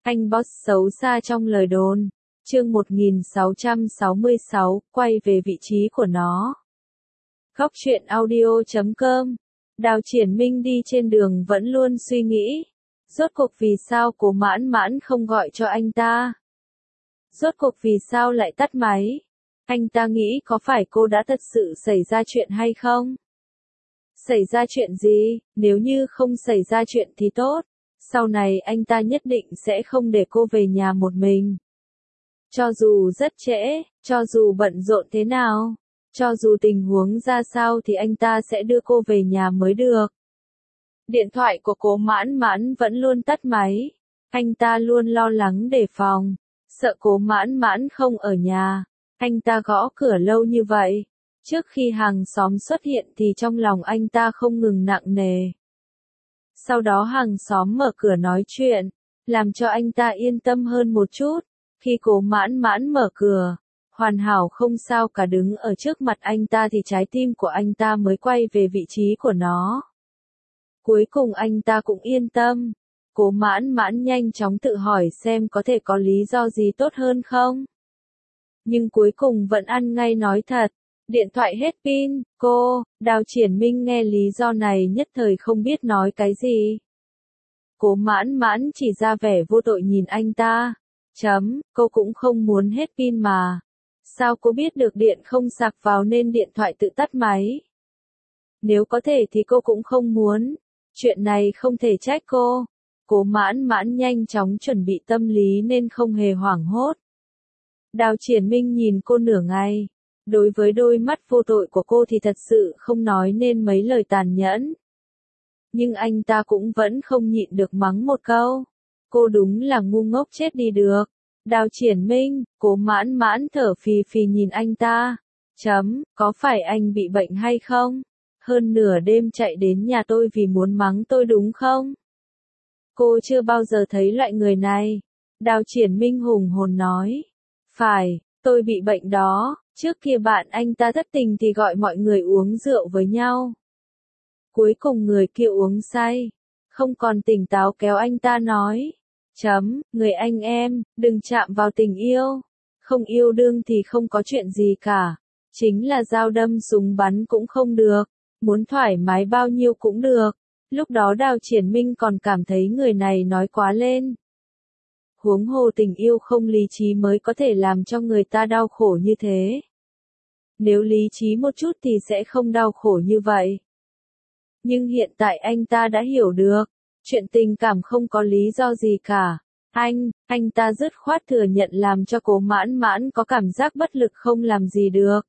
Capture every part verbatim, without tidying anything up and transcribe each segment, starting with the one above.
Anh boss xấu xa trong lời đồn. Chương một nghìn sáu trăm sáu mươi sáu, quay về vị trí của nó. Góc truyện audio chấm com. Đào Triển Minh đi trên đường vẫn luôn suy nghĩ. Rốt cuộc vì sao Cố Mãn Mãn không gọi cho anh ta? Rốt cuộc vì sao lại tắt máy? Anh ta nghĩ có phải cô đã thật sự xảy ra chuyện hay không? Xảy ra chuyện gì? Nếu như không xảy ra chuyện thì tốt. Sau này anh ta nhất định sẽ không để cô về nhà một mình. Cho dù rất trễ, cho dù bận rộn thế nào, cho dù tình huống ra sao thì anh ta sẽ đưa cô về nhà mới được. Điện thoại của Cố Mãn Mãn vẫn luôn tắt máy. Anh ta luôn lo lắng đề phòng, sợ Cố Mãn Mãn không ở nhà. Anh ta gõ cửa lâu như vậy. Trước khi hàng xóm xuất hiện thì trong lòng anh ta không ngừng nặng nề. Sau đó hàng xóm mở cửa nói chuyện, làm cho anh ta yên tâm hơn một chút. Khi Cố Mãn Mãn mở cửa, hoàn hảo không sao cả đứng ở trước mặt anh ta thì trái tim của anh ta mới quay về vị trí của nó. Cuối cùng anh ta cũng yên tâm. Cố Mãn Mãn nhanh chóng tự hỏi xem có thể có lý do gì tốt hơn không. Nhưng cuối cùng vẫn ăn ngay nói thật. Điện thoại hết pin, cô, Đào Triển Minh nghe lý do này nhất thời không biết nói cái gì. Cố Mãn Mãn chỉ ra vẻ vô tội nhìn anh ta. Chấm, cô cũng không muốn hết pin mà. Sao cô biết được điện không sạc vào nên điện thoại tự tắt máy? Nếu có thể thì cô cũng không muốn. Chuyện này không thể trách cô. Cố Mãn Mãn nhanh chóng chuẩn bị tâm lý nên không hề hoảng hốt. Đào Triển Minh nhìn cô nửa ngày. Đối với đôi mắt vô tội của cô thì thật sự không nói nên mấy lời tàn nhẫn. Nhưng anh ta cũng vẫn không nhịn được mắng một câu. Cô đúng là ngu ngốc chết đi được. Đào Triển Minh, Cố Mãn Mãn thở phì phì nhìn anh ta. Chấm, có phải anh bị bệnh hay không? Hơn nửa đêm chạy đến nhà tôi vì muốn mắng tôi đúng không? Cô chưa bao giờ thấy loại người này. Đào Triển Minh hùng hồn nói. Phải, tôi bị bệnh đó. Trước kia bạn anh ta thất tình thì gọi mọi người uống rượu với nhau. Cuối cùng người kia uống say. Không còn tỉnh táo kéo anh ta nói. Chấm, người anh em, đừng chạm vào tình yêu. Không yêu đương thì không có chuyện gì cả. Chính là dao đâm súng bắn cũng không được. Muốn thoải mái bao nhiêu cũng được. Lúc đó Đào Triển Minh còn cảm thấy người này nói quá lên. Huống hồ tình yêu không lý trí mới có thể làm cho người ta đau khổ như thế. Nếu lý trí một chút thì sẽ không đau khổ như vậy. Nhưng hiện tại anh ta đã hiểu được. Chuyện tình cảm không có lý do gì cả. Anh, anh ta dứt khoát thừa nhận làm cho Cố Mãn Mãn có cảm giác bất lực không làm gì được.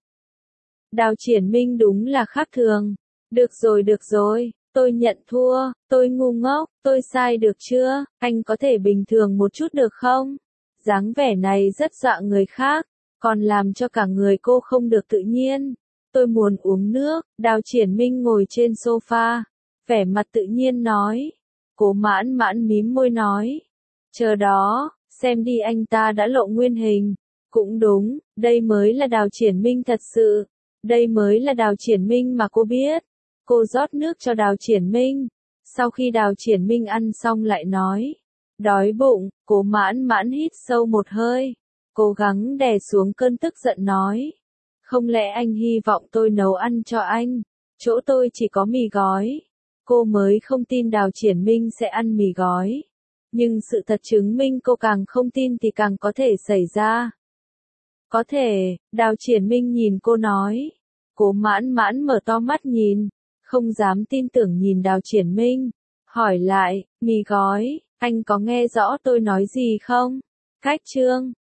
Đào Triển Minh đúng là khác thường. Được rồi được rồi, tôi nhận thua, tôi ngu ngốc, tôi sai được chưa, anh có thể bình thường một chút được không? Dáng vẻ này rất dọa người khác, còn làm cho cả người cô không được tự nhiên. Tôi muốn uống nước, Đào Triển Minh ngồi trên sofa, vẻ mặt tự nhiên nói. Cố Mãn Mãn mím môi nói. Chờ đó, xem đi anh ta đã lộ nguyên hình. Cũng đúng, đây mới là Đào Triển Minh thật sự. Đây mới là Đào Triển Minh mà cô biết. Cô rót nước cho Đào Triển Minh. Sau khi Đào Triển Minh ăn xong lại nói. Đói bụng, Cố Mãn Mãn hít sâu một hơi. Cố gắng đè xuống cơn tức giận nói. Không lẽ anh hy vọng tôi nấu ăn cho anh? Chỗ tôi chỉ có mì gói. Cô mới không tin Đào Triển Minh sẽ ăn mì gói. Nhưng sự thật chứng minh cô càng không tin thì càng có thể xảy ra. Có thể, Đào Triển Minh nhìn cô nói. Cố Mãn Mãn mở to mắt nhìn. Không dám tin tưởng nhìn Đào Triển Minh. Hỏi lại, mì gói, anh có nghe rõ tôi nói gì không? Cách chương.